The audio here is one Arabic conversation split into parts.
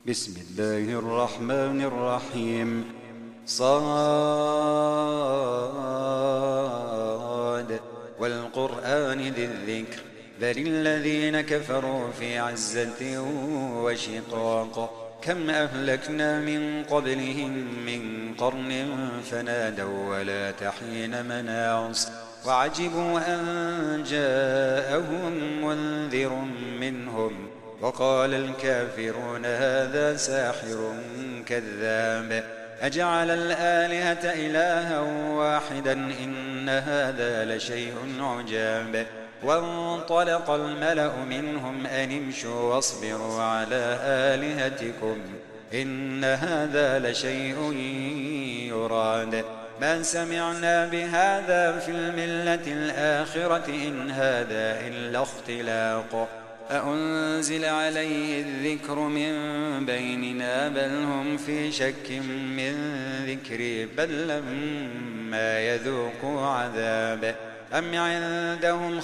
بسم الله الرحمن الرحيم. صاد والقرآن ذي الذكر بل الذين كفروا في عزة وشقاق. كم أهلكنا من قبلهم من قرن فنادوا ولا تحين مناص وعجبوا أن جاءهم منذر منهم وقال الكافرون هذا ساحر كذاب أجعل الآلهة إلها واحدا إن هذا لشيء عجاب. وانطلق الملأ منهم أن امشوا واصبروا على آلهتكم إن هذا لشيء يراد ما سمعنا بهذا في الملة الآخرة إن هذا إلا اختلاق أأنزل عليه الذكر من بيننا بل هم في شك من ذكري بل لما يذوقوا عذاب أم عندهم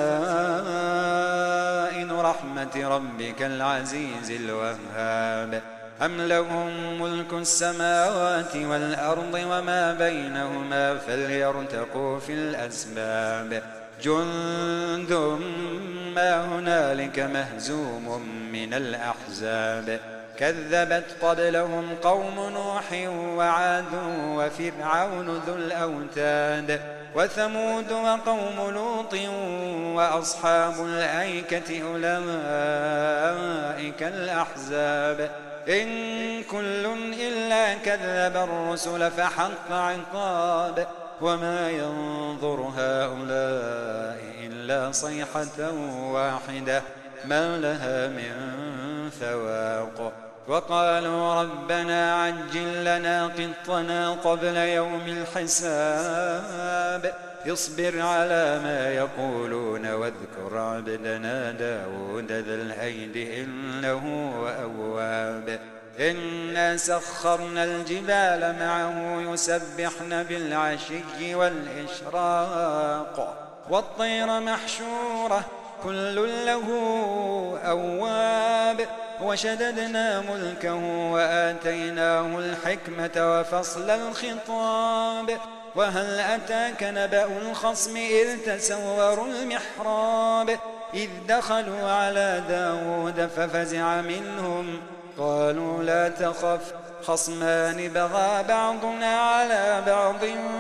خزائن رحمة ربك العزيز الوهاب أم لهم ملك السماوات والأرض وما بينهما فليرتقوا في الأسباب جند ما هنالك مهزوم من الأحزاب كذبت قبلهم قوم نوح وعاد وفرعون ذو الأوتاد وثمود وقوم لوط وأصحاب الأيكة أولئك الأحزاب إن كل إلا كذب الرسل فحق عقاب وما ينظر هؤلاء إلا صيحة واحدة ما لها من فواق وقالوا ربنا عجل لنا قطنا قبل يوم الحساب اصبر على ما يقولون واذكر عبدنا داود ذا الأيد إنه أواب إنا سخرنا الجبال معه يسبحن بالعشي والإشراق والطير محشورة كل له أواب وشددنا ملكه وآتيناه الحكمة وفصل الخطاب وهل أتاك نبأ الخصم إذ تسوروا المحراب إذ دخلوا على داود ففزع منهم قالوا لا تخف خصمان بغى بعضنا على بعض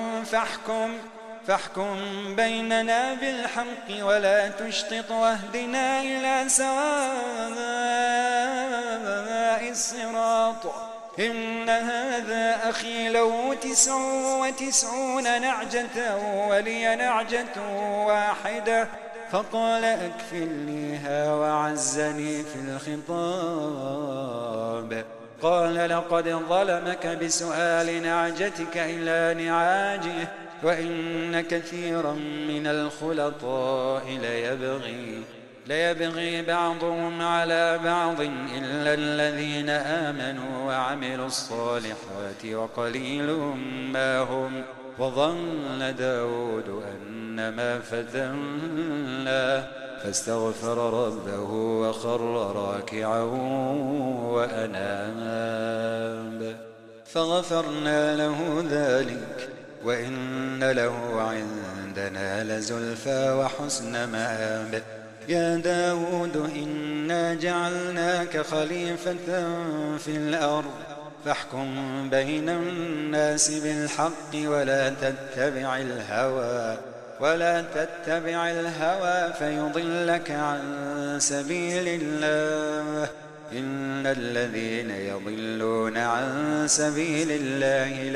فاحكم بيننا بالحق ولا تشطط واهدنا إلى سواء الصراط إن هذا أخي له 99 نعجة ولي نعجة واحدة فقال أكفلنيها وعزني في الخطاب قال لقد ظلمك بسؤال نعجتك إلى نعاجه وإن كثيرا من الخلطاء ليبغي بعضهم على بعض إلا الذين آمنوا وعملوا الصالحات وقليل ما هم وظن داود أنما فتناه فاستغفر ربه وخر راكعا وأناب فغفرنا له ذلك وإن له عندنا لزلفى وحسن مآب يا داود إنا جعلناك خليفة في الأرض فاحكم بين الناس بالحق ولا تتبع الهوى فيضلك عن سبيل الله إن الذين يضلون عن سبيل الله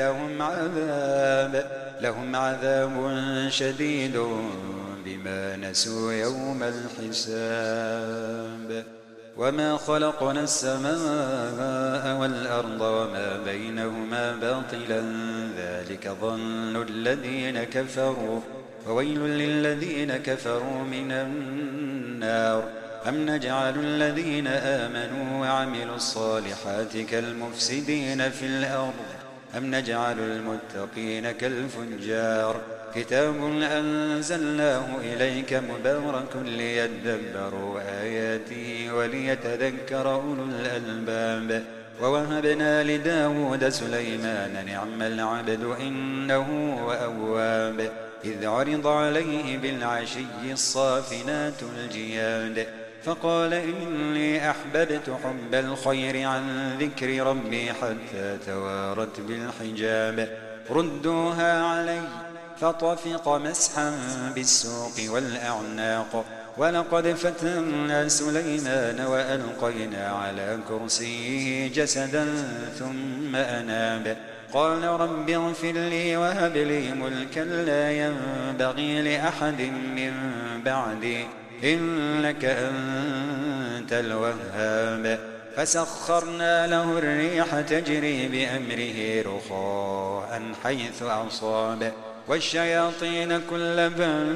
لهم عذاب شديد بما نسوا يوم الحساب وما خلقنا السماء والأرض وما بينهما باطلا ذلك ظن الذين كفروا وويل للذين كفروا من النار أم نجعل الذين آمنوا وعملوا الصالحات كالمفسدين في الأرض أم نجعل المتقين كالفجار كتاب أنزلناه إليك مبارك ليدبروا آياته وليتذكر أولو الألباب. ووهبنا لداود سليمان نعم العبد إنه أواب. إذ عرض عليه بالعشي الصافنات الجياد فقال إني أحببت حب الخير عن ذكر ربي حتى توارت بالحجاب. ردوها علي فطفق مسحا بالسوق والأعناق. ولقد فتنا سليمان وألقينا على كرسيه جسدا ثم أناب. قال رب اغفر لي وهب لي ملكا لا ينبغي لأحد من بعدي إنك أنت الوهاب. فسخرنا له الريح تجري بأمره رخاء حيث أصاب والشياطين كل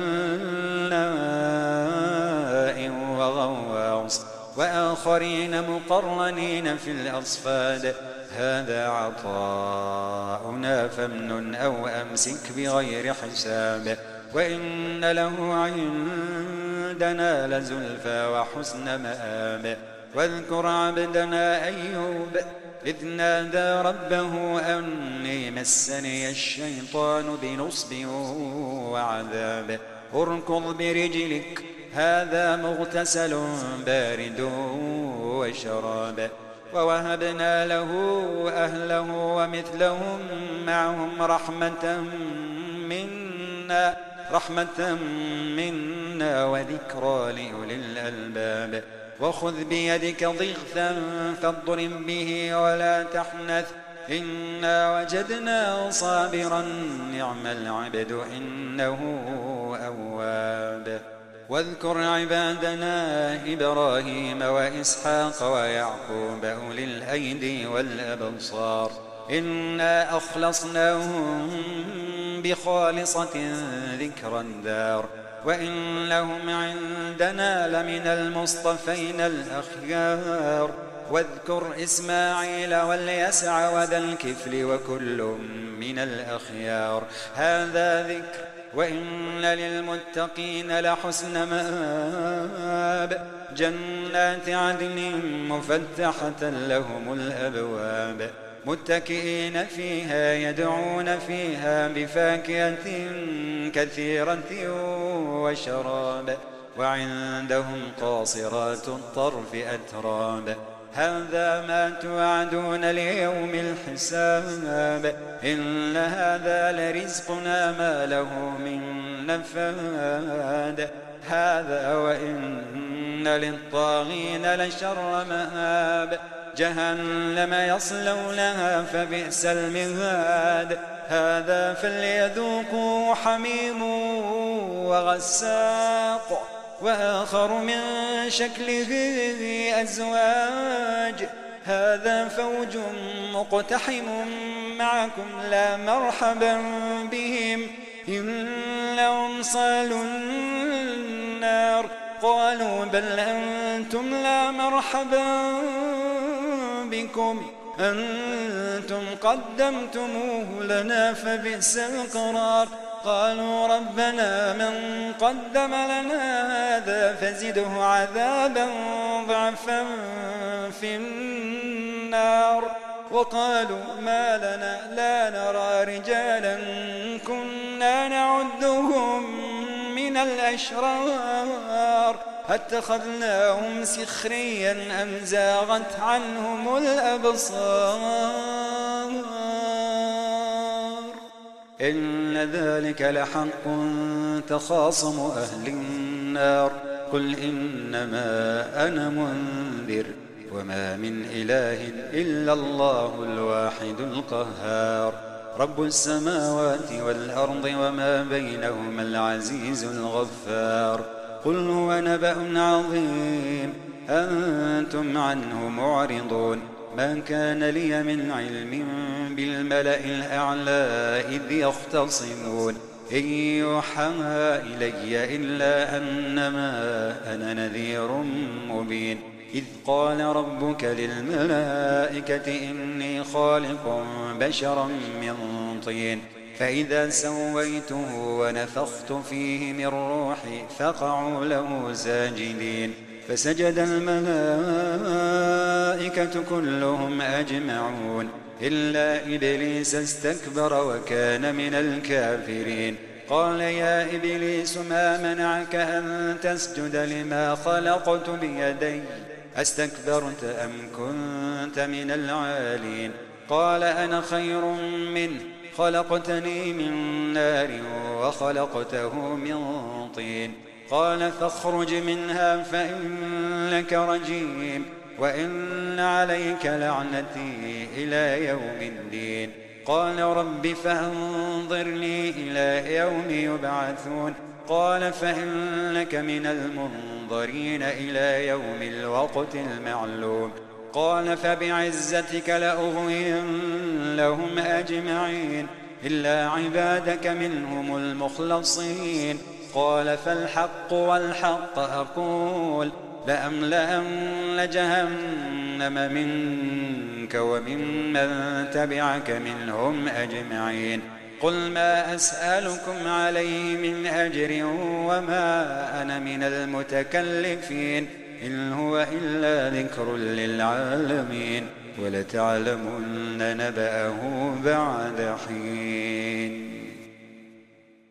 بناء وغواص وآخرين مقرنين في الأصفاد. هذا عطاؤنا فامنن أو أمسك بغير حساب. وإن له عندنا لزلفى وحسن مآب. واذكر عبدنا أيوب إذ نادى ربه أني مسني الشيطان بنصب وعذاب. اركض برجلك هذا مغتسل بارد وشراب. ووهبنا له أهله ومثلهم معهم رحمة منا وذكرى لأولي الألباب. وخذ بيدك ضغثا فاضرب به ولا تحنث إنا وجدناه صابرا نعم العبد إنه أواب. واذكر عبادنا إبراهيم وإسحاق ويعقوب أولي الأيدي والأبصار إنا أخلصناهم بخالصة ذكر الدار وإنهم عندنا لمن المصطفين الأخيار. واذكر إسماعيل واليسع وذا الكفل وكل من الأخيار. هذا ذكر وإن للمتقين لحسن مآب. جنات عدن مفتحة لهم الأبواب متكئين فيها يدعون فيها بفاكهة كثيرة وشراب. وعندهم قاصرات الطرف أتراب. هذا ما توعدون ليوم الحساب إن هذا لرزقنا ما له من نفاد. هذا وإن للطاغين لشر مآب. جهنم يصلونها فبئس المهاد. هذا فليذوقوا حميم وغساق وآخر من شكله أزواج. هذا فوج مقتحم معكم لا مرحبا بهم إنهم صالوا النار. قالوا بل أنتم لا مرحبا بكم أنتم قدمتموه لنا فبئس القرار. قالوا ربنا من قدم لنا هذا فزده عذابا ضعفا في النار. وقالوا ما لنا لا نرى رجالا كنا نعدهم من الأشرار أتخذناهم سخريا أم زاغت عنهم الأبصار. إن ذلك لحق تخاصم أهل النار. قل إنما أنا منذر وما من إله إلا الله الواحد القهار. رب السماوات والأرض وما بينهما العزيز الغفار. قل هو نبأ عظيم أنتم عنه معرضون. ما كان لي من علم بالملأ الأعلى إذ يختصمون إن يوحى إلي إلا أنما أنا نذير مبين. إذ قال ربك للملائكة إني خالق بشرا من طين فإذا سويته ونفخت فيه من روحي فقعوا له ساجدين فسجد الملائكة كلهم أجمعون إلا إبليس استكبر وكان من الكافرين قال يا إبليس ما منعك أن تسجد لما خلقت بيدي أستكبرت أم كنت من العالين قال أنا خير منه خلقتني من نار وخلقته من طين قال فاخرج منها فإنك رجيم وإن عليك لعنتي إلى يوم الدين قال رب فانظرني إلى يوم يبعثون قال فإنك من المنظرين إلى يوم الوقت المعلوم قال فبعزتك لأغوينهم أجمعين إلا عبادك منهم المخلصين قال فالحق والحق أقول لأملأن جهنم منك وممن تبعك منهم أجمعين قل ما أسألكم عليه من أجر وما أنا من المتكلفين إن هو إلا ذكر للعالمين ولتعلمن نبأه بعد حين.